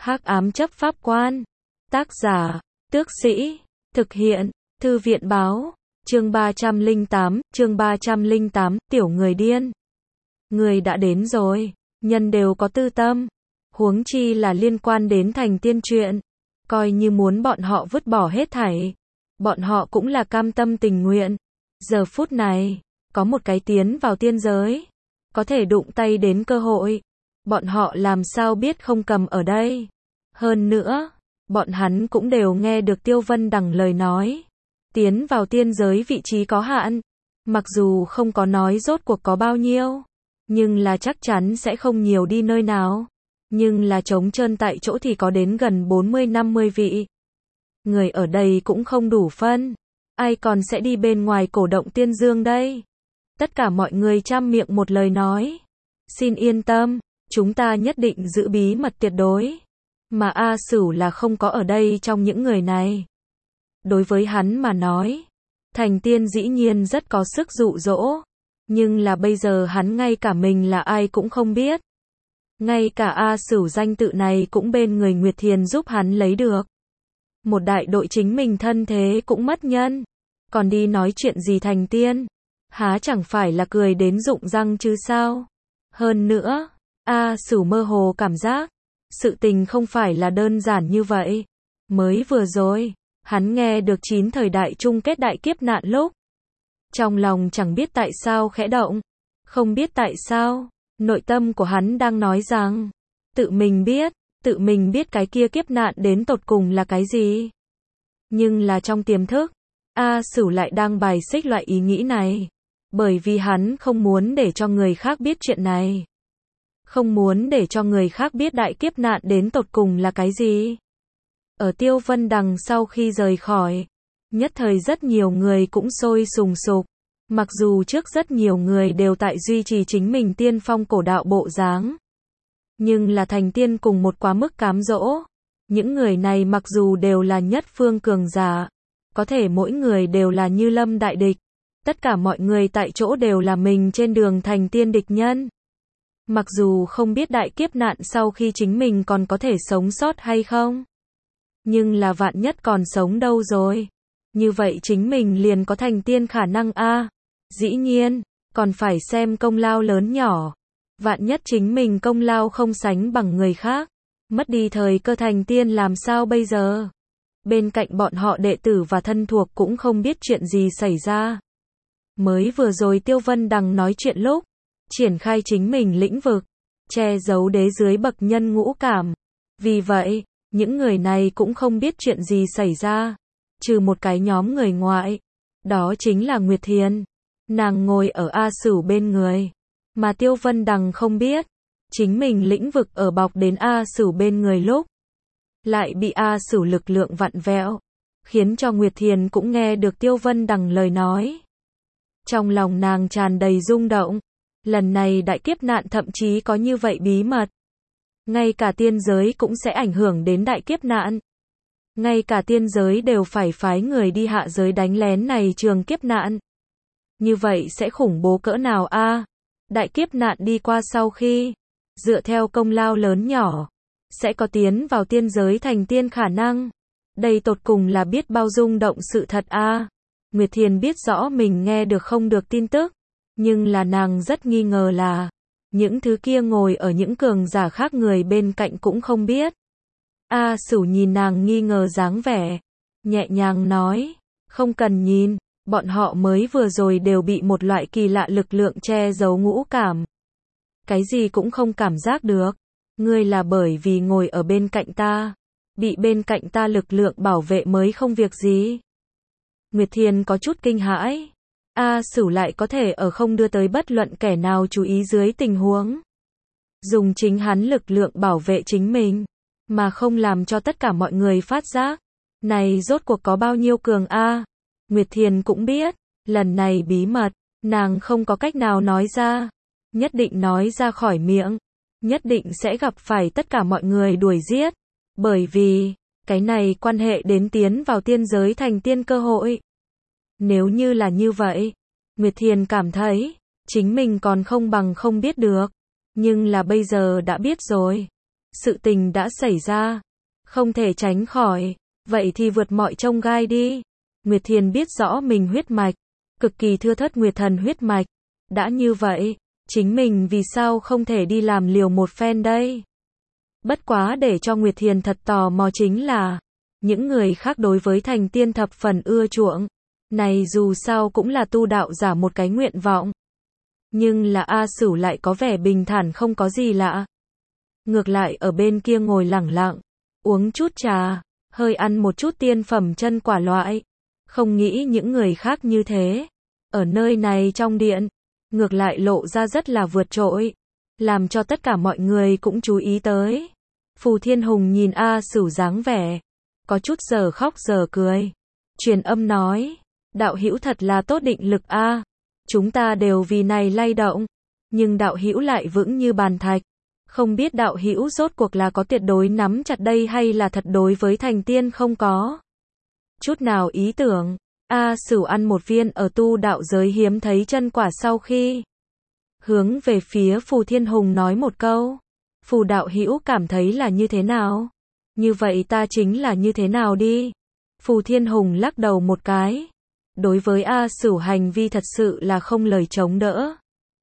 Hắc ám chấp pháp quan. Tác giả, Tước Sĩ. Thực hiện, Thư viện báo. Chương 308, tiểu người điên. Người đã đến rồi, nhân đều có tư tâm. Huống chi là liên quan đến thành tiên chuyện. Coi như muốn bọn họ vứt bỏ hết thảy. Bọn họ cũng là cam tâm tình nguyện. Giờ phút này, có một cái tiến vào tiên giới. Có thể đụng tay đến cơ hội. Bọn họ làm sao biết không cầm ở đây. Hơn nữa, bọn hắn cũng đều nghe được Tiêu Vân Đằng lời nói. Tiến vào tiên giới vị trí có hạn. Mặc dù không có nói rốt cuộc có bao nhiêu. Nhưng là chắc chắn sẽ không nhiều đi nơi nào. Nhưng là trống trơn tại chỗ thì có đến gần 40-50 vị. Người ở đây cũng không đủ phân. Ai còn sẽ đi bên ngoài cổ động tiên dương đây? Tất cả mọi người trăm miệng một lời nói. Xin yên tâm, chúng ta nhất định giữ bí mật tuyệt đối. Mà A Sửu là không có ở đây trong những người này. Đối với hắn mà nói, thành tiên dĩ nhiên rất có sức dụ dỗ. Nhưng là bây giờ hắn ngay cả mình là ai cũng không biết. Ngay cả A Sửu danh tự này cũng bên người Nguyệt Thiền giúp hắn lấy được. Một đại đội chính mình thân thế cũng mất nhân. Còn đi nói chuyện gì thành tiên? Há chẳng phải là cười đến rụng răng chứ sao? Hơn nữa, A Sửu mơ hồ cảm giác, sự tình không phải là đơn giản như vậy. Mới vừa rồi, hắn nghe được 9 thời đại chung kết đại kiếp nạn lúc. Trong lòng chẳng biết tại sao khẽ động. Không biết tại sao, nội tâm của hắn đang nói rằng, tự mình biết cái kia kiếp nạn đến tột cùng là cái gì. Nhưng là trong tiềm thức, A Sửu lại đang bài xích loại ý nghĩ này. Bởi vì hắn không muốn để cho người khác biết chuyện này. Không muốn để cho người khác biết đại kiếp nạn đến tột cùng là cái gì. Ở Tiêu Vân Đằng sau khi rời khỏi, nhất thời rất nhiều người cũng sôi sùng sục. Mặc dù trước rất nhiều người đều tại duy trì chính mình tiên phong cổ đạo bộ dáng. Nhưng là thành tiên cùng một quá mức cám dỗ. Những người này mặc dù đều là nhất phương cường giả. Có thể mỗi người đều là như lâm đại địch. Tất cả mọi người tại chỗ đều là mình trên đường thành tiên địch nhân. Mặc dù không biết đại kiếp nạn sau khi chính mình còn có thể sống sót hay không. Nhưng là vạn nhất còn sống đâu rồi. Như vậy chính mình liền có thành tiên khả năng a. Dĩ nhiên, còn phải xem công lao lớn nhỏ. Vạn nhất chính mình công lao không sánh bằng người khác. Mất đi thời cơ thành tiên làm sao bây giờ? Bên cạnh bọn họ đệ tử và thân thuộc cũng không biết chuyện gì xảy ra. Mới vừa rồi Tiêu Vân Đằng nói chuyện lúc, triển khai chính mình lĩnh vực, che giấu đế dưới bậc nhân ngũ cảm. Vì vậy, những người này cũng không biết chuyện gì xảy ra, trừ một cái nhóm người ngoại. Đó chính là Nguyệt Thiền. Nàng ngồi ở A Sửu bên người. Mà Tiêu Vân Đằng không biết, chính mình lĩnh vực ở bọc đến A Sửu bên người lúc, lại bị A Sửu lực lượng vặn vẹo, khiến cho Nguyệt Thiền cũng nghe được Tiêu Vân Đằng lời nói. Trong lòng nàng tràn đầy rung động. Lần này đại kiếp nạn thậm chí có như vậy bí mật. Ngay cả tiên giới cũng sẽ ảnh hưởng đến đại kiếp nạn. Ngay cả tiên giới đều phải phái người đi hạ giới đánh lén này trường kiếp nạn. Như vậy sẽ khủng bố cỡ nào a? Đại kiếp nạn đi qua sau khi, dựa theo công lao lớn nhỏ, sẽ có tiến vào tiên giới thành tiên khả năng. Đây tột cùng là biết bao rung động sự thật a. Nguyệt Thiền biết rõ mình nghe được không được tin tức. Nhưng là nàng rất nghi ngờ là, những thứ kia ngồi ở những cường giả khác người bên cạnh cũng không biết. A Sửu nhìn nàng nghi ngờ dáng vẻ, nhẹ nhàng nói, không cần nhìn, bọn họ mới vừa rồi đều bị một loại kỳ lạ lực lượng che giấu ngũ cảm. Cái gì cũng không cảm giác được. Ngươi là bởi vì ngồi ở bên cạnh ta, bị bên cạnh ta lực lượng bảo vệ mới không việc gì. Nguyệt Thiền có chút kinh hãi. A Sửu lại có thể ở không đưa tới bất luận kẻ nào chú ý dưới tình huống. Dùng chính hắn lực lượng bảo vệ chính mình, mà không làm cho tất cả mọi người phát giác. Này rốt cuộc có bao nhiêu cường a? Nguyệt Thiền cũng biết, lần này bí mật, nàng không có cách nào nói ra. Nhất định nói ra khỏi miệng. Nhất định sẽ gặp phải tất cả mọi người đuổi giết. Bởi vì, cái này quan hệ đến tiến vào tiên giới thành tiên cơ hội. Nếu như là như vậy, Nguyệt Thiền cảm thấy, chính mình còn không bằng không biết được. Nhưng là bây giờ đã biết rồi. sự tình đã xảy ra, không thể tránh khỏi, vậy thì vượt mọi chông gai đi. Nguyệt Thiền biết rõ mình huyết mạch, cực kỳ thưa thớt Nguyệt Thần huyết mạch, đã như vậy, chính mình vì sao không thể đi làm liều một phen đây? Bất quá để cho Nguyệt Thiền thật tò mò chính là, những người khác đối với thành tiên thập phần ưa chuộng, này dù sao cũng là tu đạo giả một cái nguyện vọng. Nhưng là A Sửu lại có vẻ bình thản không có gì lạ. Ngược lại ở bên kia ngồi lẳng lặng, uống chút trà, hơi ăn một chút tiên phẩm chân quả loại. Không nghĩ những người khác như thế. Ở nơi này trong điện, ngược lại lộ ra rất là vượt trội, làm cho tất cả mọi người cũng chú ý tới. Phù Thiên Hùng nhìn A Sửu dáng vẻ, có chút giờ khóc giờ cười. Truyền âm nói, đạo hữu thật là tốt định lực a, chúng ta đều vì này lay động, nhưng đạo hữu lại vững như bàn thạch. Không biết đạo hữu rốt cuộc là có tuyệt đối nắm chặt đây hay là thật đối với thành tiên không có chút nào ý tưởng. A Sửu ăn một viên ở tu đạo giới hiếm thấy chân quả sau khi hướng về phía Phù Thiên Hùng nói một câu. Phù đạo hữu cảm thấy là như thế nào? Như vậy ta chính là như thế nào đi? Phù Thiên Hùng lắc đầu một cái. Đối với A Sửu hành vi thật sự là không lời chống đỡ.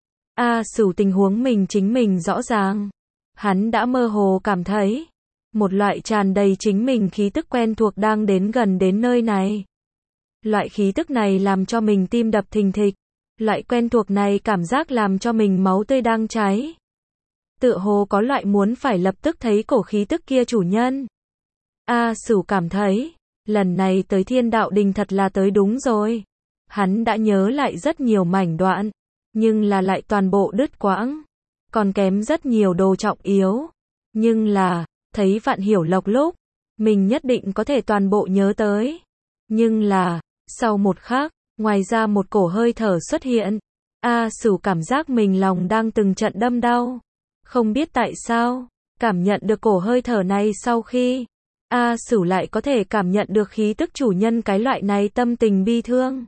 A Sửu tình huống mình chính mình rõ ràng. Hắn đã mơ hồ cảm thấy một loại tràn đầy chính mình khí tức quen thuộc đang đến gần đến nơi này. Loại khí tức này làm cho mình tim đập thình thịch. Loại quen thuộc này cảm giác làm cho mình máu tươi đang cháy. Tựa hồ có loại muốn phải lập tức thấy cổ khí tức kia chủ nhân. A Sửu cảm thấy, lần này tới Thiên Đạo Đình thật là tới đúng rồi. Hắn đã nhớ lại rất nhiều mảnh đoạn, nhưng là lại toàn bộ đứt quãng. Còn kém rất nhiều đồ trọng yếu. Nhưng là, thấy Vạn Hiểu Lộc lúc, mình nhất định có thể toàn bộ nhớ tới. Nhưng là, sau một khắc, ngoài ra một cổ hơi thở xuất hiện. A Sửu cảm giác mình lòng đang từng trận đâm đau. Không biết tại sao, cảm nhận được cổ hơi thở này sau khi A Sửu lại có thể cảm nhận được khí tức chủ nhân cái loại này tâm tình bi thương.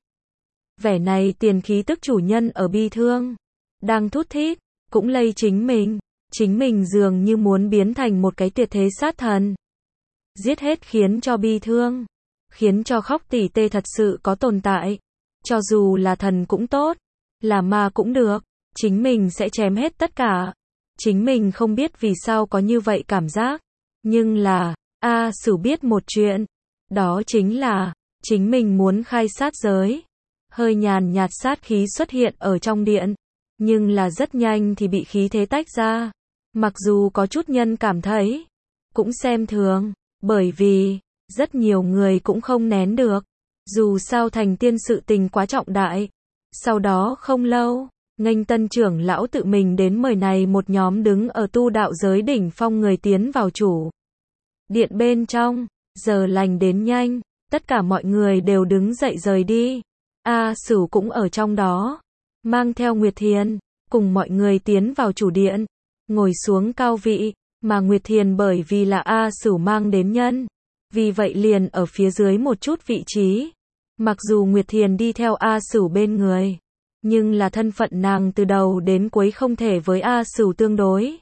Vẻ này tiền khí tức chủ nhân ở bi thương, đang thút thít, cũng lây chính mình dường như muốn biến thành một cái tuyệt thế sát thần. Giết hết khiến cho bi thương, khiến cho khóc tỉ tê thật sự có tồn tại. Cho dù là thần cũng tốt, là ma cũng được, chính mình sẽ chém hết tất cả. Chính mình không biết vì sao có như vậy cảm giác, nhưng là, A Sửu biết một chuyện, đó chính là, chính mình muốn khai sát giới. Hơi nhàn nhạt sát khí xuất hiện ở trong điện, nhưng là rất nhanh thì bị khí thế tách ra. Mặc dù có chút nhân cảm thấy, cũng xem thường, bởi vì, rất nhiều người cũng không nén được. Dù sao thành tiên sự tình quá trọng đại. Sau đó không lâu, nghênh tân trưởng lão tự mình đến mời này một nhóm đứng ở tu đạo giới đỉnh phong người tiến vào chủ điện bên trong. Giờ lành đến nhanh, tất cả mọi người đều đứng dậy rời đi. A Sửu cũng ở trong đó, mang theo Nguyệt Thiền, cùng mọi người tiến vào chủ điện, ngồi xuống cao vị, mà Nguyệt Thiền bởi vì là A Sửu mang đến nhân, vì vậy liền ở phía dưới một chút vị trí. Mặc dù Nguyệt Thiền đi theo A Sửu bên người, nhưng là thân phận nàng từ đầu đến cuối không thể với A Sửu tương đối.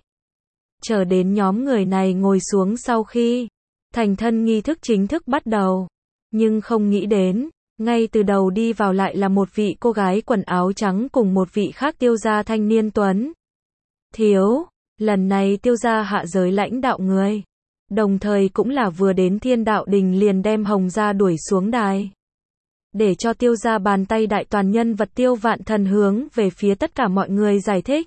Chờ đến nhóm người này ngồi xuống sau khi thành thân nghi thức chính thức bắt đầu, nhưng không nghĩ đến, ngay từ đầu đi vào lại là một vị cô gái quần áo trắng cùng một vị khác Tiêu gia thanh niên tuấn thiếu. Lần này Tiêu gia hạ giới lãnh đạo người, đồng thời cũng là vừa đến Thiên Đạo Đình liền đem Hồng gia đuổi xuống đài. Để cho Tiêu gia bàn tay đại toàn nhân vật Tiêu Vạn Thần hướng về phía tất cả mọi người giải thích.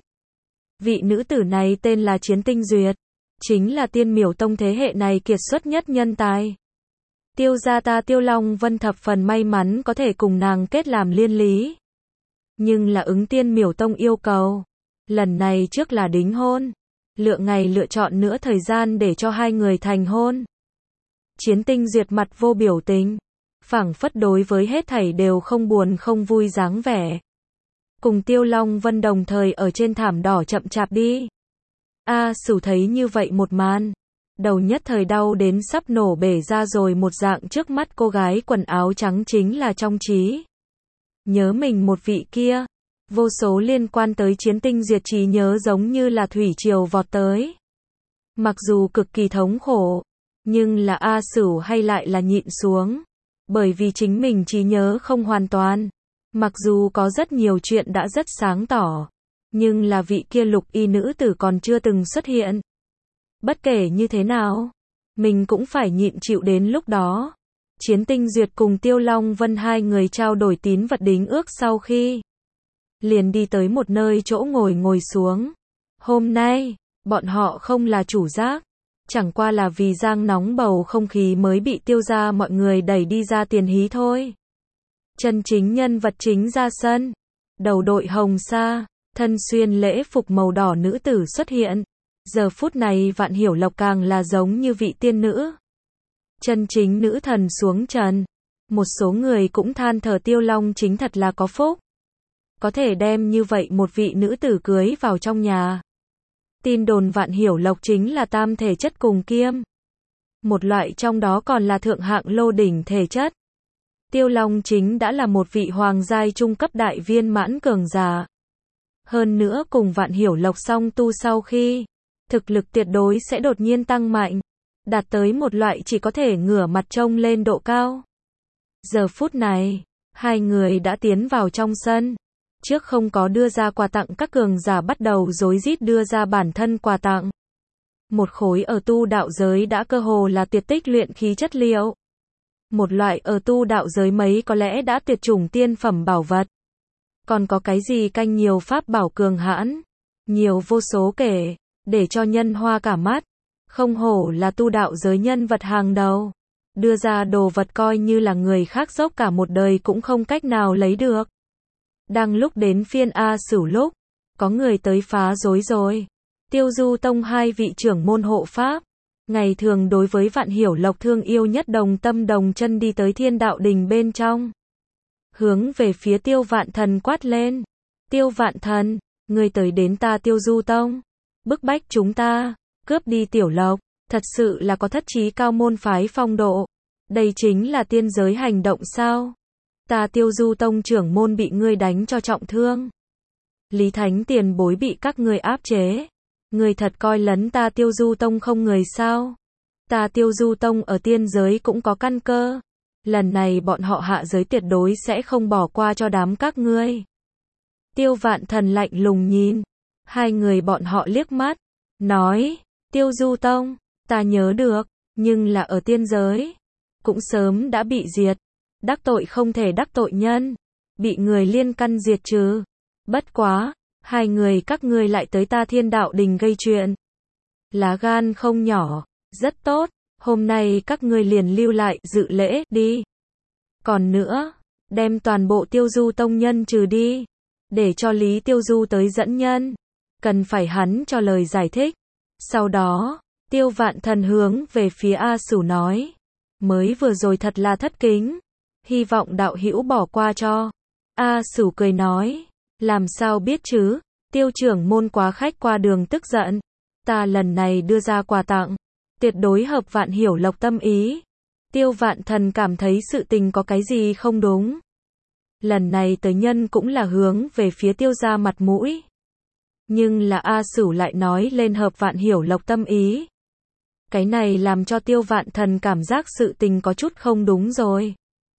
Vị nữ tử này tên là Chiến Tinh Duyệt, chính là Tiên Miểu Tông thế hệ này kiệt xuất nhất nhân tài. Tiêu gia ta Tiêu Long Vân thập phần may mắn có thể cùng nàng kết làm liên lý. Nhưng là ứng Tiên Miểu Tông yêu cầu, lần này trước là đính hôn, lựa ngày lựa chọn nữa thời gian để cho hai người thành hôn. Chiến Tinh Duyệt mặt vô biểu tình, phảng phất đối với hết thảy đều không buồn không vui dáng vẻ. Cùng Tiêu Long Vân đồng thời ở trên thảm đỏ chậm chạp đi. A Sửu thấy như vậy một màn, đầu nhất thời đau đến sắp nổ bể ra rồi một dạng. Trước mắt cô gái quần áo trắng chính là trong trí nhớ mình một vị kia. Vô số liên quan tới Chiến Tinh Duyệt trí nhớ giống như là thủy triều vọt tới. Mặc dù cực kỳ thống khổ, nhưng là A Sửu hay lại là nhịn xuống. Bởi vì chính mình trí nhớ không hoàn toàn. Mặc dù có rất nhiều chuyện đã rất sáng tỏ, nhưng là vị kia lục y nữ tử còn chưa từng xuất hiện. Bất kể như thế nào, mình cũng phải nhịn chịu đến lúc đó. Chiến Tinh Duyệt cùng Tiêu Long Vân hai người trao đổi tín vật đính ước sau khi liền đi tới một nơi chỗ ngồi xuống. Hôm nay, bọn họ không là chủ giác, chẳng qua là vì giang nóng bầu không khí mới bị Tiêu gia mọi người đẩy đi ra tiền hí thôi. Chân chính nhân vật chính ra sân, đầu đội hồng sa, thân xuyên lễ phục màu đỏ nữ tử xuất hiện. Giờ phút này Vạn Hiểu Lộc càng là giống như vị tiên nữ. Chân chính nữ thần xuống trần. Một số người cũng than thở Tiêu Long chính thật là có phúc. Có thể đem như vậy một vị nữ tử cưới vào trong nhà. Tin đồn Vạn Hiểu Lộc chính là tam thể chất cùng kiêm. Một loại trong đó còn là thượng hạng lô đỉnh thể chất. Tiêu Long chính đã là một vị hoàng giai trung cấp đại viên mãn cường giả. Hơn nữa cùng Vạn Hiểu Lộc song tu sau khi, thực lực tuyệt đối sẽ đột nhiên tăng mạnh, đạt tới một loại chỉ có thể ngửa mặt trông lên độ cao. Giờ phút này, hai người đã tiến vào trong sân. Trước không có đưa ra quà tặng, các cường giả bắt đầu rối rít đưa ra bản thân quà tặng. Một khối ở tu đạo giới đã cơ hồ là tuyệt tích luyện khí chất liệu. Một loại ở tu đạo giới mấy có lẽ đã tuyệt chủng tiên phẩm bảo vật. Còn có cái gì canh nhiều pháp bảo cường hãn, nhiều vô số kể, để cho nhân hoa cả mắt. Không hổ là tu đạo giới nhân vật hàng đầu. Đưa ra đồ vật coi như là người khác dốc cả một đời cũng không cách nào lấy được. Đang lúc đến phiên A Sửu lúc, có người tới phá rối rồi. Tiêu Du Tông hai vị trưởng môn hộ pháp, ngày thường đối với Vạn Hiểu Lộc thương yêu nhất đồng tâm đồng chân đi tới Thiên Đạo Đình bên trong. Hướng về phía Tiêu Vạn Thần quát lên. Tiêu Vạn Thần, ngươi tới đến ta Tiêu Du Tông, bức bách chúng ta, cướp đi Tiểu Lộc, thật sự là có thất trí cao môn phái phong độ. Đây chính là tiên giới hành động sao? Ta Tiêu Du Tông trưởng môn bị ngươi đánh cho trọng thương. Lý Thánh tiền bối bị các ngươi áp chế. Ngươi thật coi lấn ta Tiêu Du Tông không người sao? Ta Tiêu Du Tông ở tiên giới cũng có căn cơ. Lần này bọn họ hạ giới tuyệt đối sẽ không bỏ qua cho đám các ngươi. Tiêu Vạn Thần lạnh lùng nhìn. Hai người bọn họ liếc mắt. Nói, Tiêu Du Tông, ta nhớ được, nhưng là ở tiên giới. Cũng sớm đã bị diệt. Đắc tội không thể đắc tội nhân. Bị người liên căn diệt trừ. Bất quá, hai người các ngươi lại tới ta Thiên Đạo Đình gây chuyện. Lá gan không nhỏ, rất tốt, hôm nay các ngươi liền lưu lại dự lễ đi. Còn nữa, đem toàn bộ Tiêu Du Tông nhân trừ đi, để cho Lý Tiêu Du tới dẫn nhân. Cần phải hắn cho lời giải thích. Sau đó, Tiêu Vạn Thần hướng về phía A Sửu nói. Mới vừa rồi thật là thất kính. Hy vọng đạo hữu bỏ qua cho. A Sửu cười nói. Làm sao biết chứ, Tiêu trưởng môn quá khách qua đường tức giận. Ta lần này đưa ra quà tặng, tuyệt đối hợp Vạn Hiểu Lộc tâm ý. Tiêu Vạn Thần cảm thấy sự tình có cái gì không đúng. Lần này tới nhân cũng là hướng về phía Tiêu gia mặt mũi. Nhưng là A Sửu lại nói lên hợp Vạn Hiểu Lộc tâm ý. Cái này làm cho Tiêu Vạn Thần cảm giác sự tình có chút không đúng rồi.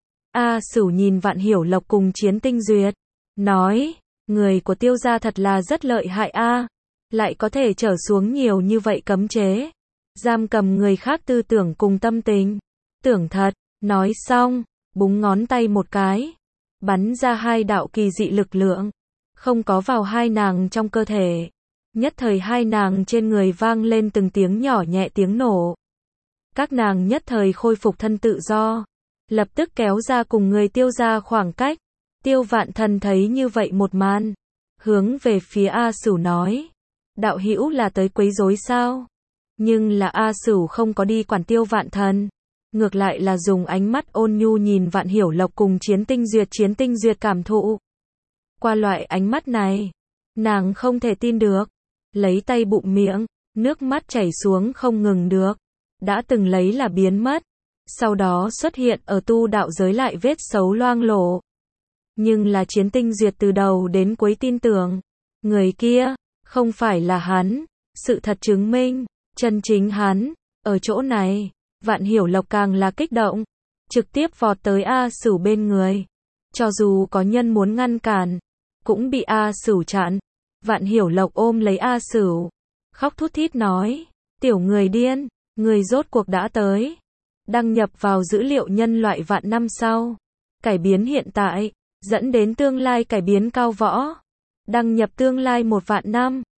A Sửu nhìn Vạn Hiểu Lộc cùng Chiến Tinh Duyệt, nói, người của Tiêu gia thật là rất lợi hại a, lại có thể trở xuống nhiều như vậy cấm chế, giam cầm người khác tư tưởng cùng tâm tình. Tưởng thật, nói xong, búng ngón tay một cái, bắn ra hai đạo kỳ dị lực lượng, không có vào hai nàng trong cơ thể. Nhất thời hai nàng trên người vang lên từng tiếng nhỏ nhẹ tiếng nổ. Các nàng nhất thời khôi phục thân tự do, lập tức kéo ra cùng người Tiêu gia khoảng cách. Tiêu Vạn Thần thấy như vậy một màn, hướng về phía A Sửu nói, đạo hữu là tới quấy rối sao? Nhưng là A Sửu không có đi quản Tiêu Vạn Thần, ngược lại là dùng ánh mắt ôn nhu nhìn Vạn Hiểu Lộc cùng Chiến Tinh Duyệt cảm thụ. Qua loại ánh mắt này, nàng không thể tin được, lấy tay bụm miệng, nước mắt chảy xuống không ngừng được, đã từng lấy là biến mất, sau đó xuất hiện ở tu đạo giới lại vết xấu loang lổ. Nhưng là Chiến Tinh Duyệt từ đầu đến cuối tin tưởng, người kia, không phải là hắn. Sự thật chứng minh, Chân chính hắn, ở chỗ này, Vạn Hiểu Lộc càng là kích động, trực tiếp vọt tới A Sửu bên người. Cho dù có nhân muốn ngăn cản, cũng bị A Sửu chặn. Vạn Hiểu Lộc ôm lấy A Sửu, khóc thút thít nói, tiểu người điên, người rốt cuộc đã tới. Đăng nhập vào dữ liệu nhân loại vạn năm sau. Cải biến hiện tại, dẫn đến tương lai cải biến cao võ. Đăng nhập tương lai 1 vạn năm.